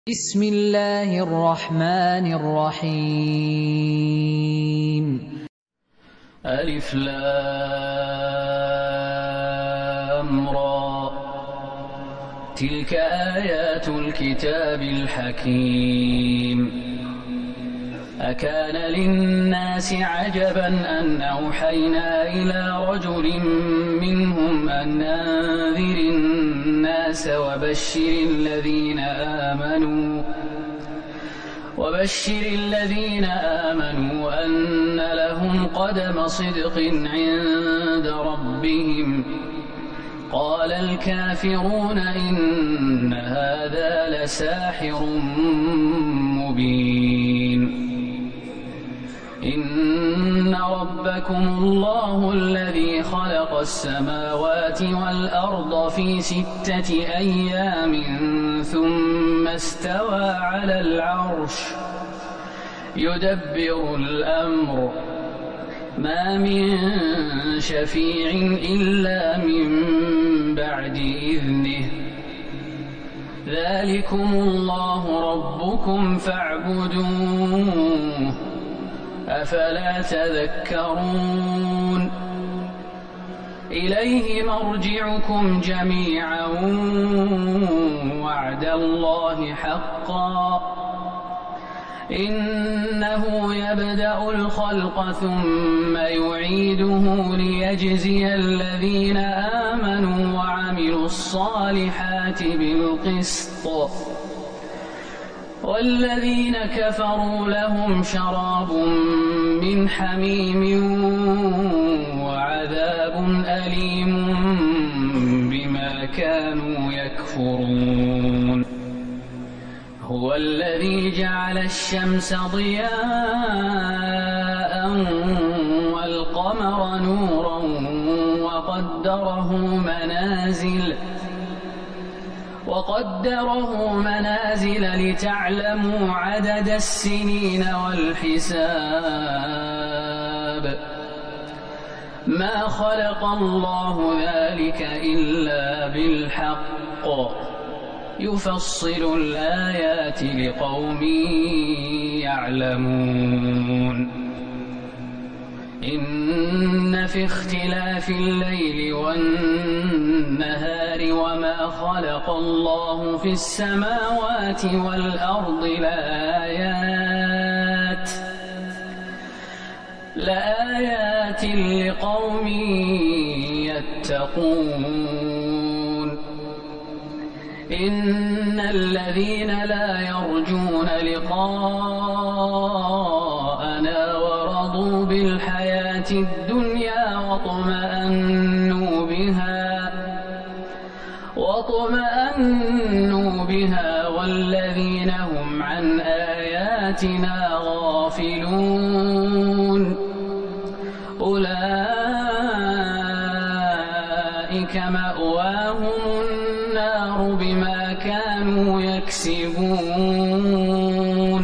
بسم الله الرحمن الرحيم. ألف لام را، تلك آيات الكتاب الحكيم. أكان للناس عجبا أن أوحينا إلى رجل منهم أن أنذر الناس وبشر الذين آمنوا أن لهم قدم صدق عند ربهم. قال الكافرون إن هذا لساحر مبين. إن ربكم الله الذي خلق السماوات والأرض في 6 أيام ثم استوى على العرش يدبر الأمر، ما من شفيع إلا من بعد إذنه. ذلكم الله ربكم فاعبدوه، أفلا تذكرون. إليه مرجعكم جميعا وعد الله حقا، إنه يبدأ الخلق ثم يعيده ليجزي الذين آمنوا وعملوا الصالحات بالقسط، والذين كفروا لهم شراب من حميم وعذاب أليم بما كانوا يكفرون. هو الذي جعل الشمس ضياء والقمر نورا وقدره منازل لتعلموا عدد السنين والحساب. ما خلق الله ذلك إلا بالحق، يفصل الآيات لقوم يعلمون. إن في اختلاف الليل والنهار وما خلق الله في السماوات والأرض لآيات لقوم يتقون. إن الذين لا يرجون لقاءنا ورضوا بالحياة الدنيا واطمأنوا بها والذين هم عن آياتنا غافلون، أولئك مأواهم النار بما كانوا يكسبون.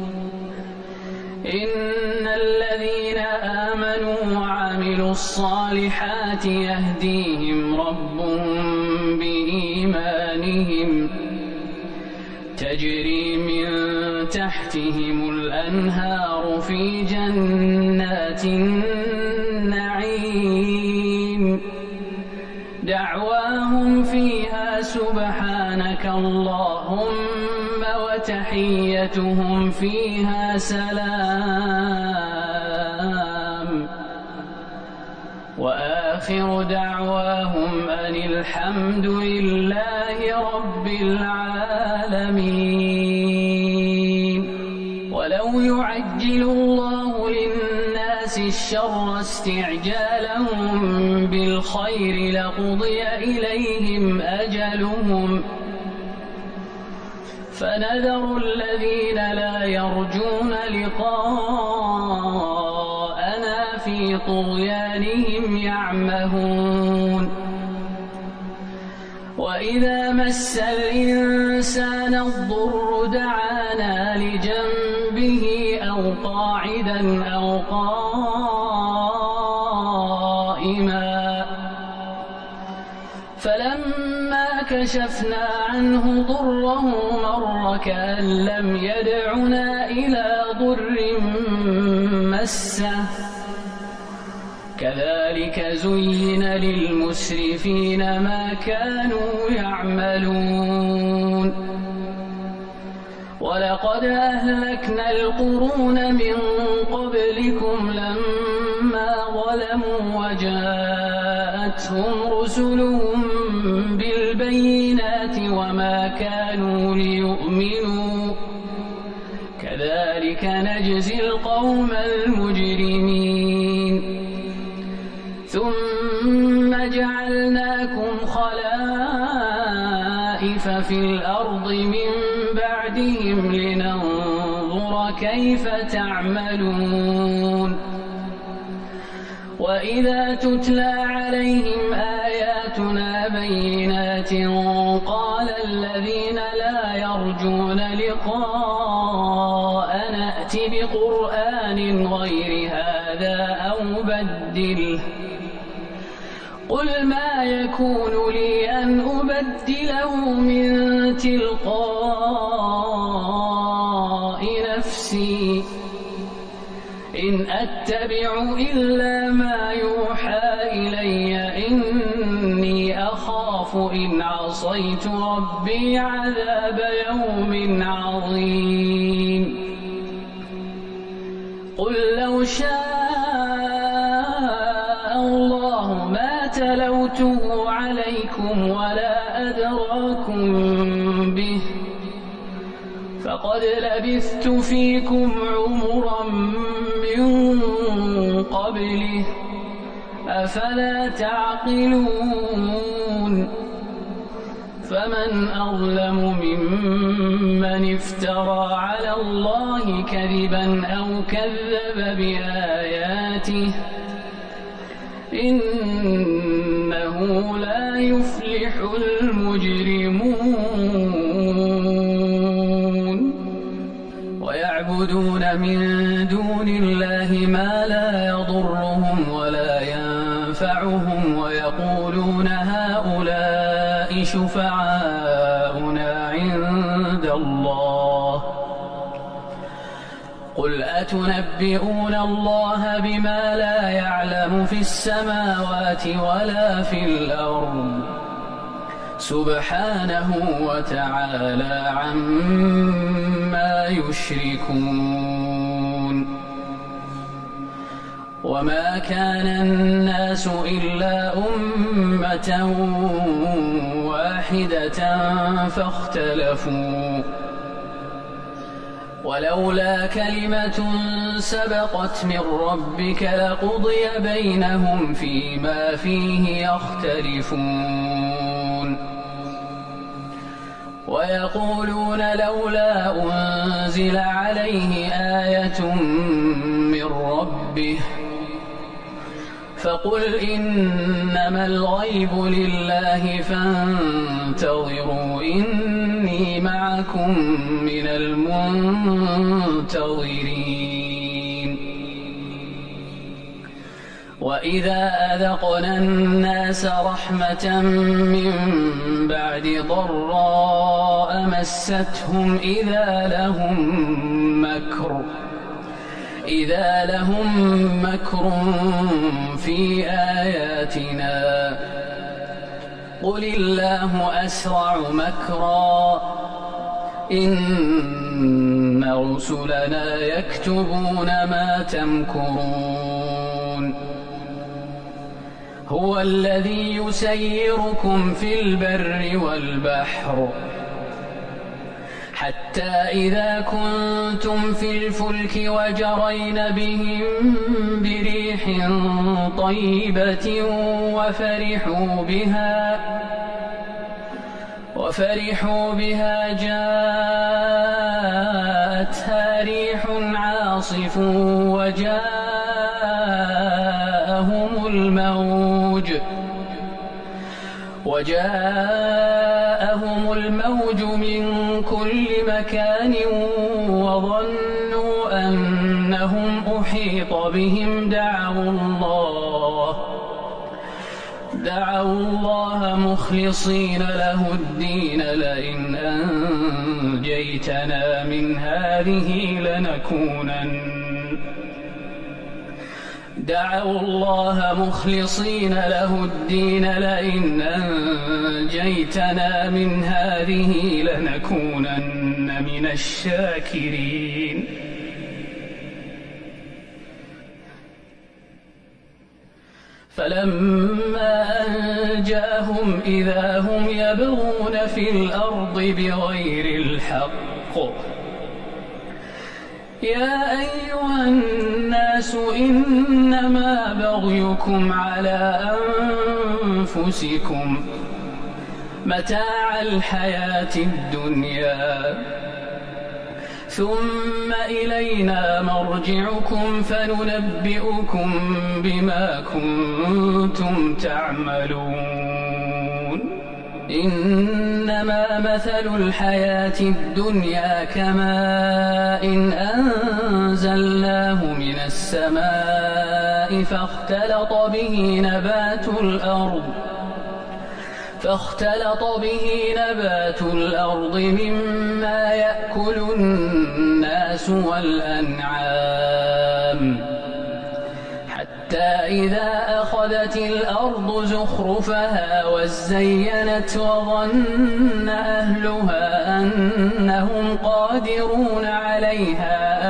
إن الذين آمنوا وعملوا الصالحات يهديهم ربهم بإيمانهم، تجري من تحتهم الأنهار في جنات النعيم. دعواهم فيها سبحانك اللهم وتحيتهم فيها سلام، وآخر دعواهم أن الحمد لله رب العالمين. ولو يعجل الله للناس الشر استعجالهم بالخير لقضي إليهم أجلهم، فنذر الذين لا يرجون لقاءنا في طغيانهم يعمهون. وإذا مس الإنسان الضر دعانا لجنبه أو قاعدا أو قائما، فلما كشفنا عنه ضره مر كأن لم يدعنا إلى ضر مسه كذلك زين للمسرفين ما كانوا يعملون ولقد أهلكنا القرون من قبلكم لما ظلموا وجاءتهم رسلهم بالبينات وما كانوا ليؤمنوا كذلك نجزي القوم المجرمين ثم جعلناكم خلائف في الأرض من بعدهم لننظر كيف تعملون وإذا تتلى عليهم آياتنا بينات قال الذين لا يرجون لقاءنا ائت بقرآن غير هذا أو بدله قل ما يكون لي أن أبدله من تلقاء نفسي إن أتبع إلا ما يوحى إلي إني أخاف إن عصيت ربي عذاب يوم عظيم قل لو شاء الله ما تلوته عليكم ولا أدراكم به فقد لبثت فيكم عمرا من قبله أفلا تعقلون فمن أظلم ممن افترى على الله كذبا أو كذب بآياته إنه لا يفلح المجرمون ويعبدون من دون الله ما لا يضرهم ولا ينفعهم ويقولون هؤلاء شفعاؤنا عند الله قل أتنبئون الله بما لا يعلم في السماوات ولا في الأرض سبحانه وتعالى عما يشركون وما كان الناس إلا أمة واحدة فاختلفوا ولولا كلمة سبقت من ربك لقضي بينهم فيما فيه يختلفون ويقولون لولا أنزل عليه آية من ربه فقل إنما الغيب لله فانتظروا إني معكم من المنتظرين وإذا أذقنا الناس رحمة من بعد ضراء مستهم إذا لهم مكر في آياتنا قل الله أسرع مكرا إن رسلنا يكتبون ما تمكرون هو الذي يسيركم في البر والبحر حتى إذا كنتم في الفلك وجرين بهم بريح طيبة وفرحوا بها جاءتها ريح عاصف وجاءهم الموج من كل مكان وظنوا أنهم أحيط بهم دعوا الله مخلصين له الدين لئن أنجيتنا من هذه لنكونن دعوا الله مخلصين له الدين لئن أنجيتنا من هذه لنكونن من الشاكرين فلما أنجاهم إذا هم يبغون في الأرض بغير الحق يا أيها الناس إنما بغيكم على أنفسكم متاع الحياة الدنيا ثم إلينا مرجعكم فننبئكم بما كنتم تعملون إنما مثل الحياة الدنيا كماء أنزلناه من السماء فاختلط به نبات الأرض مما يأكل الناس والأنعام حتى إذا أخذت الأرض زخرفها وزينت وظن أهلها أنهم قادرون عليها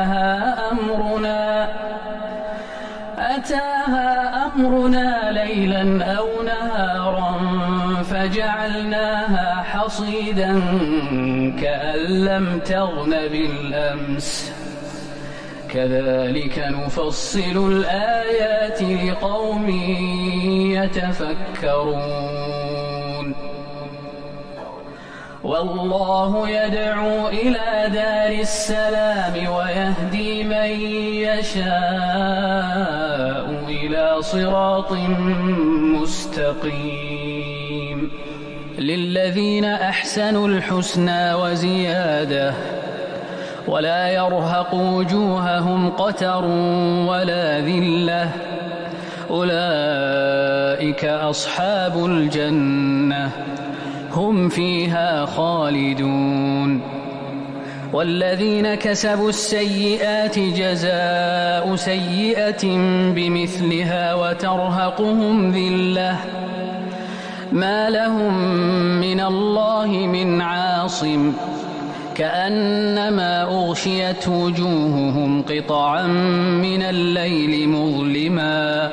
أتاها أمرنا ليلا أو نهارا فجعلناها حصيدا كأن لم تغن بالأمس كذلك نفصل الآيات لقوم يتفكرون والله يدعو إلى دار السلام ويهدي من يشاء إلى صراط مستقيم للذين أحسنوا الحسنى وزيادة ولا يرهق وجوههم قتر ولا ذلة أولئك أصحاب الجنة هم فيها خالدون والذين كسبوا السيئات جزاء سيئة بمثلها وترهقهم ذلة ما لهم من الله من عاصم كأنما أغشيت وجوههم قطعا من الليل مظلما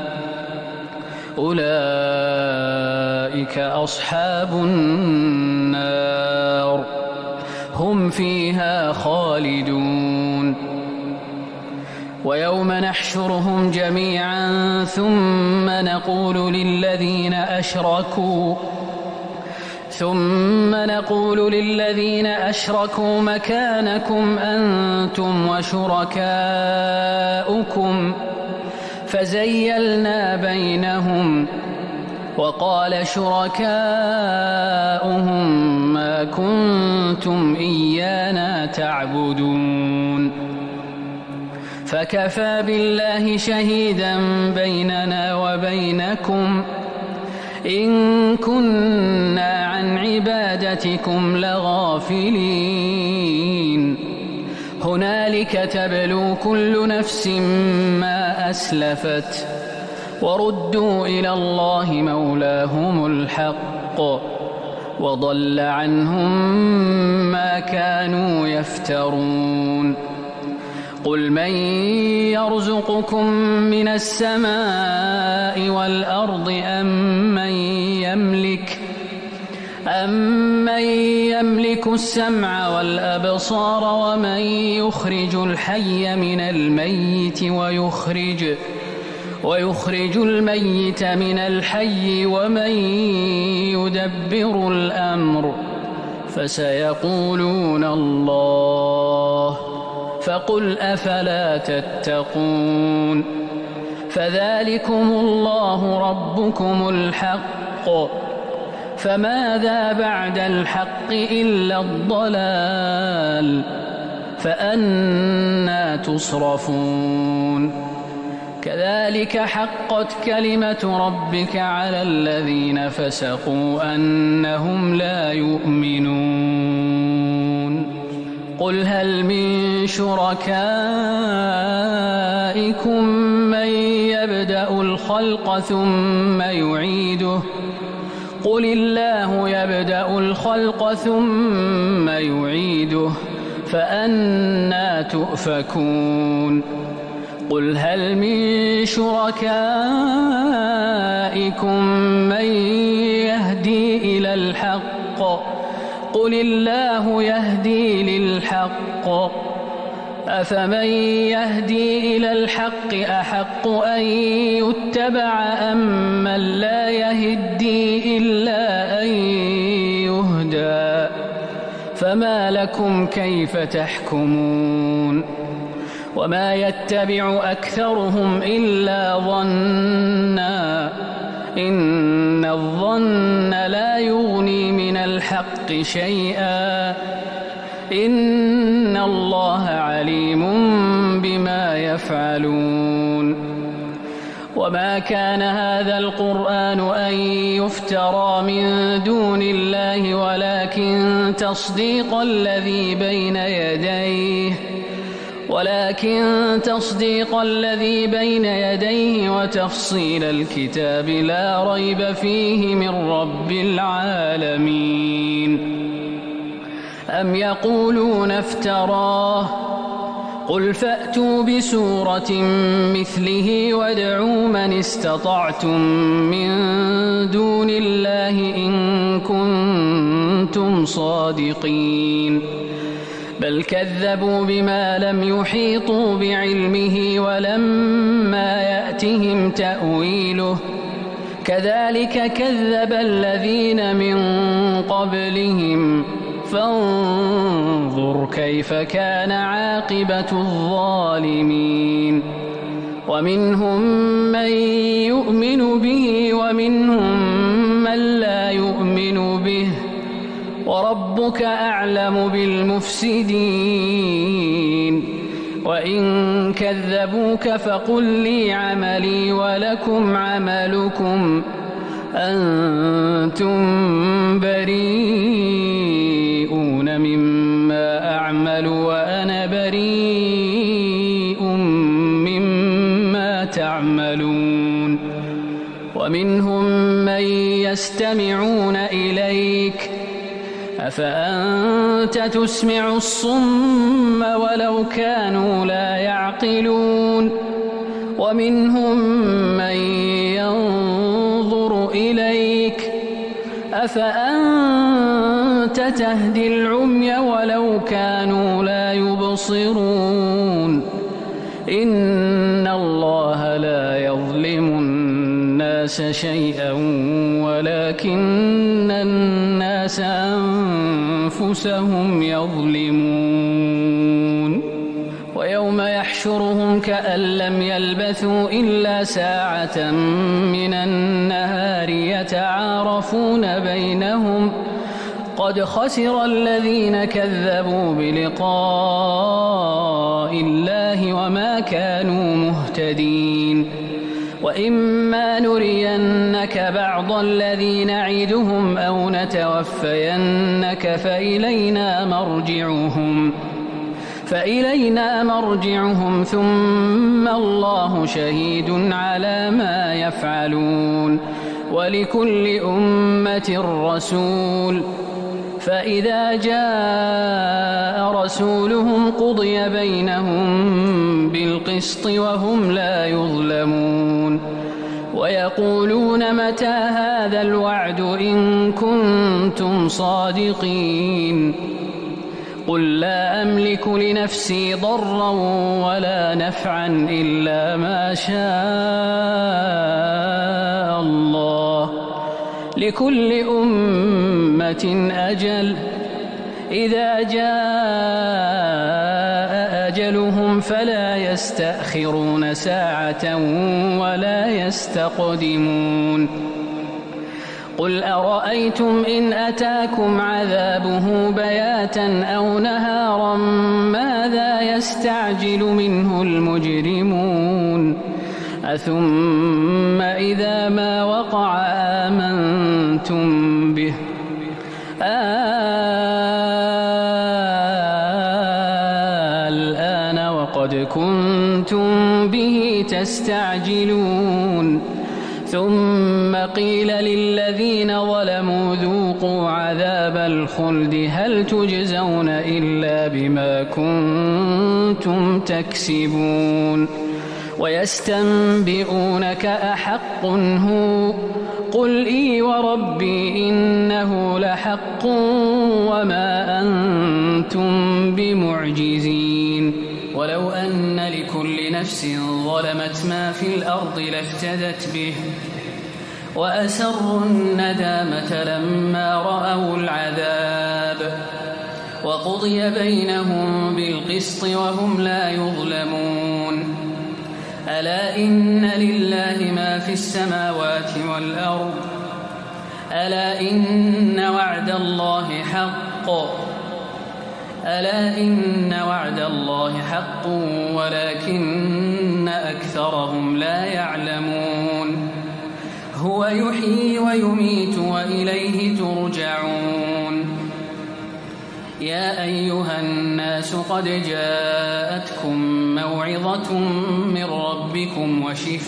أولئك أصحاب النار هم فيها خالدون ويوم نحشرهم جميعا ثم نقول للذين أشركوا مكانكم أنتم وشركاؤكم فزيلنا بينهم وقال شركاؤهم ما كنتم إيانا تعبدون فكفى بالله شهيدا بيننا وبينكم إن كنا عن عبادتكم لغافلين هنالك تبلو كل نفس ما أسلفت وردوا إلى الله مولاهم الحق وضل عنهم ما كانوا يفترون قل من يرزقكم من السماء والأرض أمن يملك السمع والأبصار ومن يخرج الحي من الميت ويخرج الميت من الحي ومن يدبر الأمر فسيقولون الله فقل أفلا تتقون فذلكم الله ربكم الحق فماذا بعد الحق إلا الضلال فأنى تصرفون كذلك حقت كلمة ربك على الذين فسقوا أنهم لا يؤمنون قل هل من شركائكم من يبدأ الخلق ثم يعيده قل الله يبدأ الخلق ثم يعيده فأنى تؤفكون قل هل من شركائكم من يهدي إلى الحق قل الله يهدي للحق أفمن يهدي إلى الحق أحق أن يتبع أم من لا يهدي إلا أن يهدى فما لكم كيف تحكمون وما يتبع أكثرهم إلا ظنا إن الظن لا يغني من الحق شيئا إن الله عليم بما يفعلون وما كان هذا القرآن أن يفترى من دون الله ولكن تصديق الذي بين يديه وتفصيل الكتاب لا ريب فيه من رب العالمين أم يقولون افتراه قل فأتوا بسورة مثله وادعوا من استطعتم من دون الله إن كنتم صادقين بل كذبوا بما لم يحيطوا بعلمه ولما يأتهم تأويله كذلك كذب الذين من قبلهم فانظر كيف كان عاقبة الظالمين ومنهم من يؤمن به ومنهم من لا يؤمن به وربك أعلم بالمفسدين وإن كذبوك فقل لي عملي ولكم عملكم أنتم بريئون مما أعمل وأنا بريء مما تعملون ومنهم من يستمعون إليك أفأنت تسمع الصم ولو كانوا لا يعقلون ومنهم من ينظر إليك أفأنت تهدي العمي ولو كانوا لا يبصرون إن الله لا يظلم الناس شيئا ولكن الناس أنفسهم يظلمون ويوم يحشرهم كأن لم يلبثوا إلا ساعة من النهار يتعارفون بينهم قد خسر الذين كذبوا بلقاء الله وما كانوا مهتدين وإما نرينك بعض الذي نعدهم أو نتوفينك فإلينا مرجعهم ثم الله شهيد على ما يفعلون ولكل أمة رسول فإذا جاء رسولهم قضي بينهم بالقسط وهم لا يظلمون ويقولون متى هذا الوعد إن كنتم صادقين قل لا أملك لنفسي ضرا ولا نفعا إلا ما شاء الله لكل أمة أجل إذا جاء أجلهم فلا يستأخرون ساعة ولا يستقدمون قل أرأيتم إن أتاكم عذابه بياتا أو نهارا ماذا يستعجل منه المجرمون ثم إذا ما وقع آمنتم به الآن وقد كنتم به تستعجلون ثم قيل للذين ظلموا ذوقوا عذاب الخلد هل تجزون إلا بما كنتم تكسبون ويستنبئونك أحق هو قل إي وربي إنه لحق وما أنتم بمعجزين ولو أن لكل نفس ظلمت ما في الأرض لافتدت به وأسروا الندامة لما رأوا العذاب وقضي بينهم بالقسط وهم لا يظلمون ألا إن لله ما في السماوات والأرض ألا إن وعد الله حق ألا إن وعد الله حق ولكن أكثرهم لا يعلمون هو يحيي ويميت وإليه ترجعون يا أيها الناس قد جاءتكم موعظة من ربكم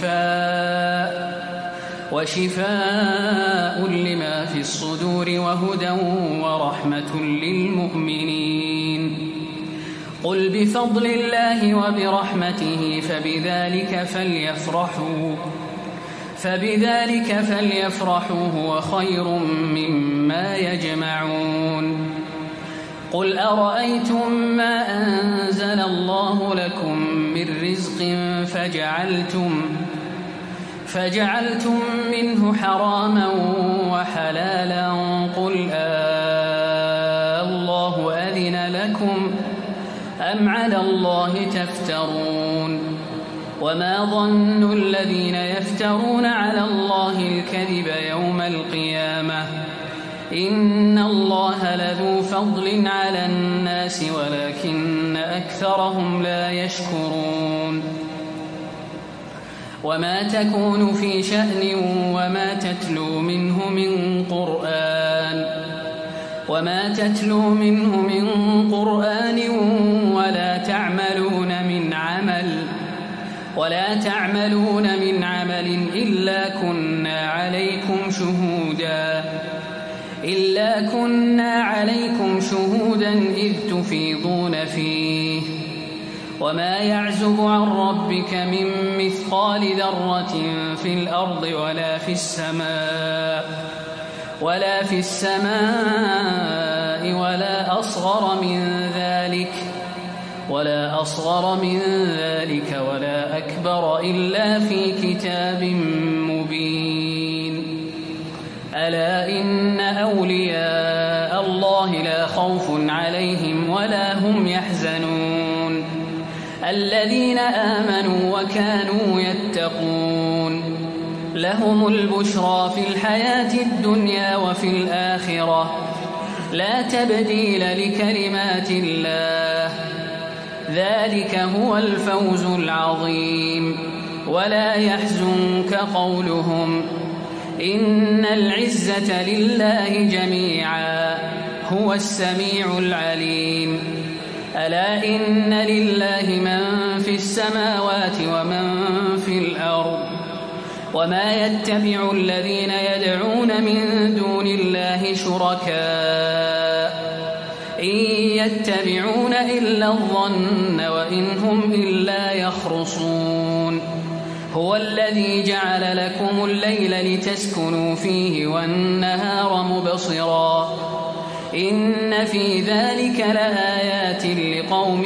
وشفاء لما في الصدور وهدى ورحمة للمؤمنين قل بفضل الله وبرحمته فبذلك فليفرحوا هو خير مما يجمعون قل أرأيتم ما أنزل الله لكم من رزق فجعلتم منه حراما وحلالا قل الله أذن لكم أم على الله تفترون وما ظن الذين يفترون على الله الكذب يوم القيامة إن الله لذو فضل على الناس ولكن أكثرهم لا يشكرون وما تكون في شأن وما تتلو منه من قرآن ولا تعملون من عمل إلا كنا عليكم شهودا إذ تفيضون فيه وما يعزب عن ربك من مثقال ذرة في الأرض ولا في السماء ولا أصغر من ذلك ولا أكبر إلا في كتاب مبين ألا إن أولياء الله لا خوف عليهم ولا هم يحزنون الذين آمنوا وكانوا يتقون لهم البشرى في الحياة الدنيا وفي الآخرة لا تبديل لكلمات الله ذلك هو الفوز العظيم ولا يحزنك قولهم إن العزة لله جميعا هو السميع العليم ألا إن لله من في السماوات ومن في الأرض وما يتبع الذين يدعون من دون الله شركاء إن يتبعون إلا الظن وإن هم إلا يخرصون هو الذي جعل لكم الليل لتسكنوا فيه والنهار مبصرا إن في ذلك لآيات لقوم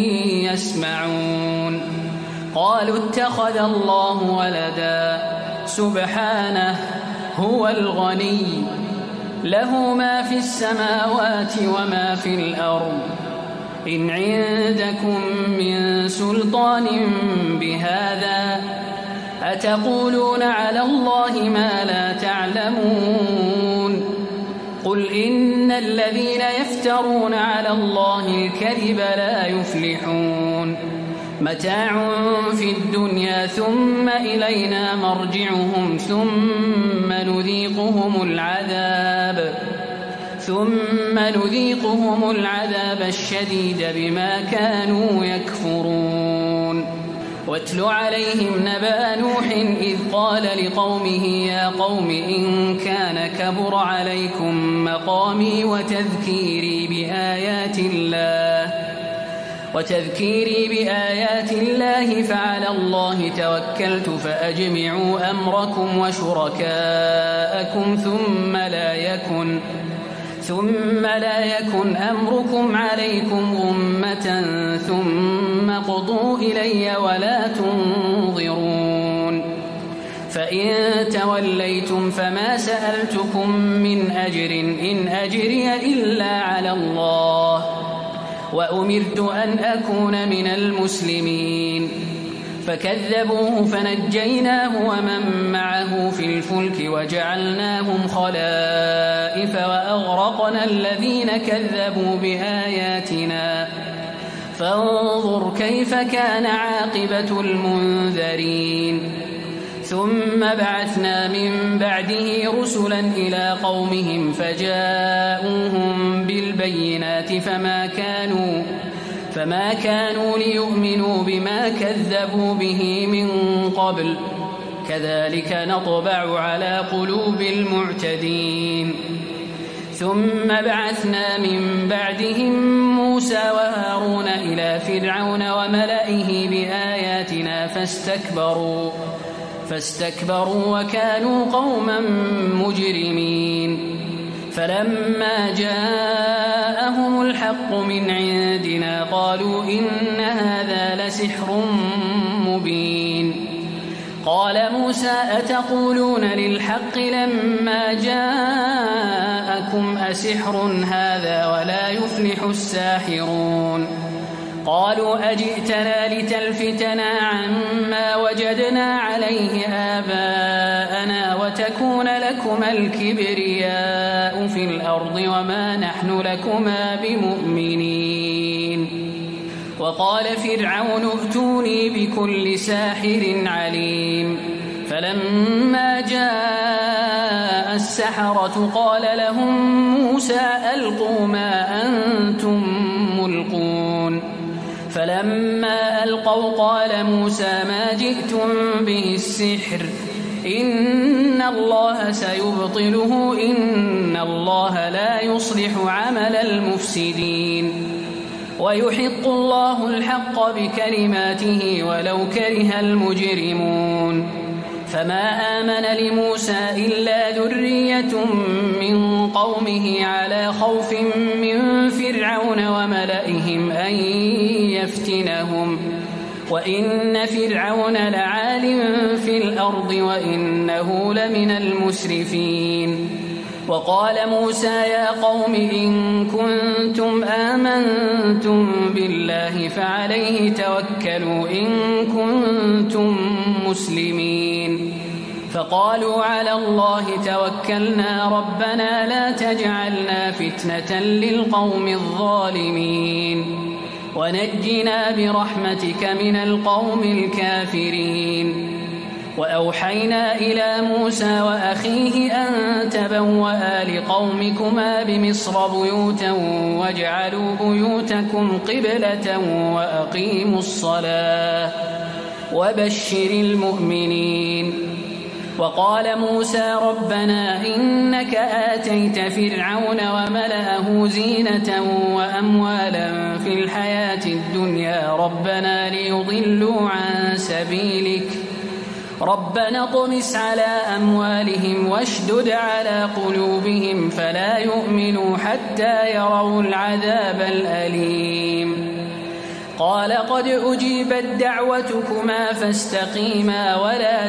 يسمعون قالوا اتخذ الله ولدا سبحانه هو الغني له ما في السماوات وما في الأرض إن عندكم من سلطان بهذا أتقولون على الله ما لا تعلمون قل إن الذين يفترون على الله الكذب لا يفلحون متاع في الدنيا ثم إلينا مرجعهم ثم نذيقهم العذاب الشديد بما كانوا يكفرون. واتل عليهم نبأ نوح إذ قال لقومه يا قوم إن كان كبر عليكم مقامي وتذكيري بآيات الله فعلى الله توكلت فأجمعوا أمركم وشركاءكم ثم لا يكن أمركم عليكم غمة ثم قضوا إلي ولا تنظرون. فإن توليتم فما سألتكم من أجر إن أجري إلا على الله وأمرت أن أكون من المسلمين. فكذبوه فنجيناه ومن معه في الفلك وجعلناهم خلائف وأغرقنا الذين كذبوا بآياتنا فانظر كيف كان عاقبة المنذرين. ثم بعثنا من بعده رسلا إلى قومهم فجاءوهم بالبينات فما كانوا ليؤمنوا بما كذبوا به من قبل كذلك نطبع على قلوب المعتدين. ثم بعثنا من بعدهم موسى وهارون إلى فرعون وملئه بآياتنا فاستكبروا وكانوا قوما مجرمين. فلما جاءهم الحق من عندنا قالوا إن هذا لسحر مبين. قال موسى أتقولون للحق لما جاءكم أسحر هذا ولا يفلح الساحرون. قالوا أجئتنا لتلفتنا عما وجدنا عليه آباءنا وتكون لكما الكبرياء في الأرض وما نحن لكما بمؤمنين. وقال فرعون ائتوني بكل ساحر عليم. فلما جاء السحرة قال لهم موسى ألقوا ما أنتم ملقون. فلما ألقوا قال موسى ما جئتم به السحر إن الله سيبطله إن الله لا يصلح عمل المفسدين. ويحق الله الحق بكلماته ولو كره المجرمون. فما آمن لموسى إلا ذرية من قومه على خوف من فرعون وملئهم أن يفتنهم وإن فرعون لعال في الأرض وإنه لمن المسرفين. وقال موسى يا قوم إن كنتم آمنتم بالله فعليه توكلوا إن كنتم مسلمين. فقالوا على الله توكلنا ربنا لا تجعلنا فتنة للقوم الظالمين ونجنا برحمتك من القوم الكافرين. وأوحينا إلى موسى وأخيه أن تبوأ لقومكما بمصر بيوتا واجعلوا بيوتكم قبلة وأقيموا الصلاة وبشر المؤمنين. وقال موسى ربنا إنك آتيت فرعون وملأه زينة وأموالا في الحياة الدنيا ربنا ليضلوا عن سبيلك ربنا اطمس على أموالهم واشدد على قلوبهم فلا يؤمنوا حتى يروا العذاب الأليم. قال قد أجيبت دعوتكما فاستقيما ولا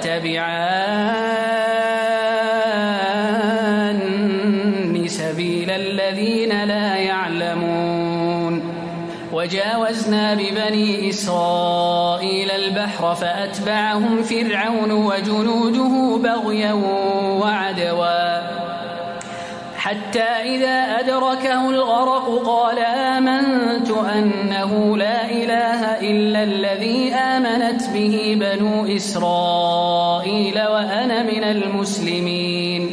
تتبعان سبيل الذين لا يعلمون. وجاوزنا ببني إسرائيل البحر فأتبعهم فرعون وجنوده بغيا وعدوا حتى إذا أدركه الغرق قال آمنت أنه لا إله إلا الذي آمنت به بنو إسرائيل وأنا من المسلمين.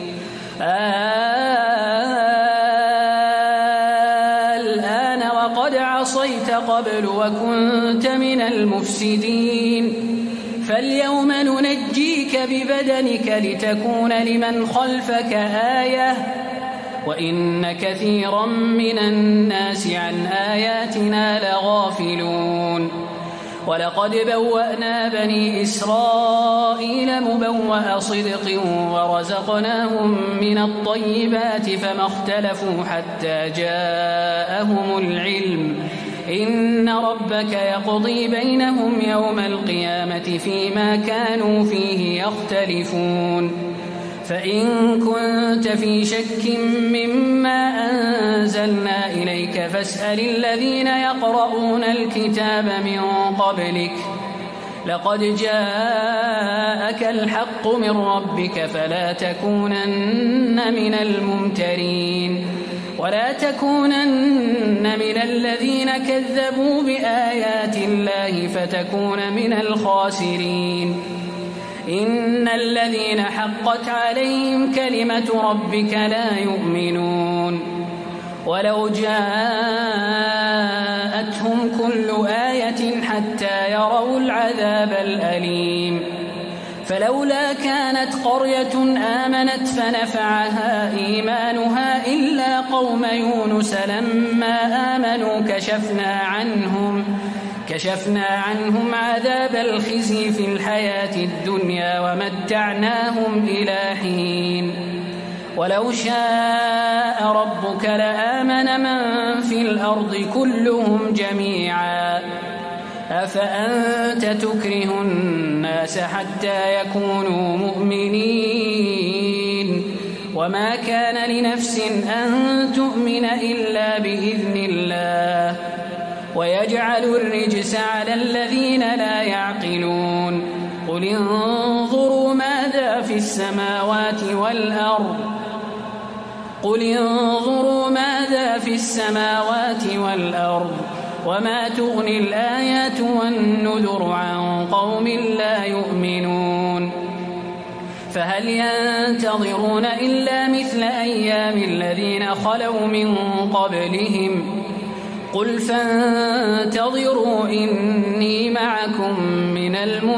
الآن وقد عصيت قبل وكنت من المفسدين. فاليوم ننجيك ببدنك لتكون لمن خلفك آية وإن كثيرا من الناس عن آياتنا لغافلون. ولقد بوأنا بني إسرائيل مبوأ صدق ورزقناهم من الطيبات فما اختلفوا حتى جاءهم العلم. إن ربك يقضي بينهم يوم القيامة فيما كانوا فيه يختلفون. فإن كنت في شك مما أنزلنا إليك فاسأل الذين يقرؤون الكتاب من قبلك لقد جاءك الحق من ربك فلا تكونن من الممترين ولا تكونن من الذين كذبوا بآيات الله فتكون من الخاسرين. إن الذين حقت عليهم كلمة ربك لا يؤمنون ولو جاءتهم كل آية حتى يروا العذاب الأليم. فلولا كانت قرية آمنت فنفعها إيمانها إلا قوم يونس لما آمنوا كشفنا عنهم عذاب الخزي في الحياة الدنيا ومتعناهم إلى حين. ولو شاء ربك لآمن من في الأرض كلهم جميعا أفأنت تكره الناس حتى يكونوا مؤمنين وما كان لنفس أن تؤمن إلا بإذن الله ويجعل الرجس على الذين لا يعقلون. قل انظروا ماذا في السماوات والأرض وما تغني الآيات والنذر عن قوم لا يؤمنون. فهل ينتظرون إلا مثل أيام الذين خلوا من قبلهم قل فانتظروا إني معكم من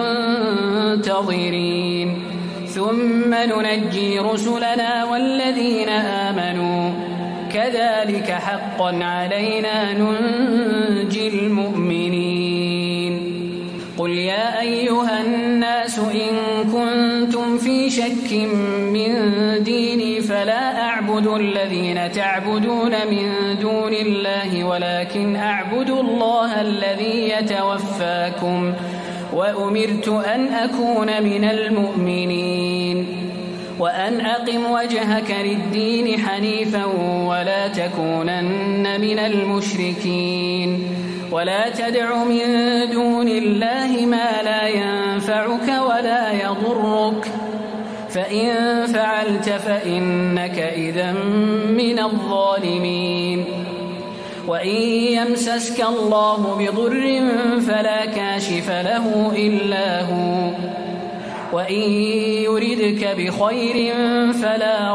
المنتظرين ثم ننجي رسلنا والذين آمنوا كذلك حقا علينا ننجي المؤمنين. قل يا أيها الناس إن كنتم في شك من ديني فلا أعبد الذين تعبدون من دون الله ولكن أعبد الله الذي يتوفاكم وأمرت أن أكون من المؤمنين وأن أقم وجهك للدين حنيفا ولا تكونن من المشركين ولا تدع من دون الله ما لا ينفعك ولا يضرك فإن فعلت فإنك إذا من الظالمين. وإن يمسسك الله بضر فلا كاشف له إلا هو وإن يردك بخير فلا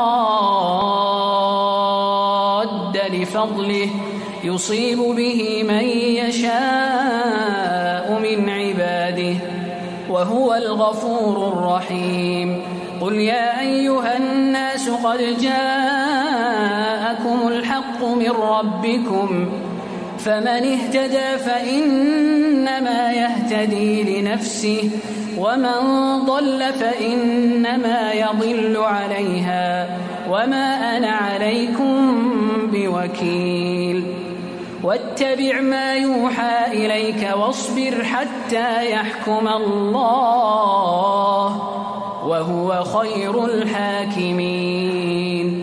راد لفضله يصيب به من يشاء من عباده وهو الغفور الرحيم. قل يا أيها الناس قد جاءكم الحق من ربكم فمن اهتدى فإنما يهتدي لنفسه ومن ضل فإنما يضل عليها وما أنا عليكم بوكيل. واتبع ما يوحى إليك واصبر حتى يحكم الله وهو خير الحاكمين.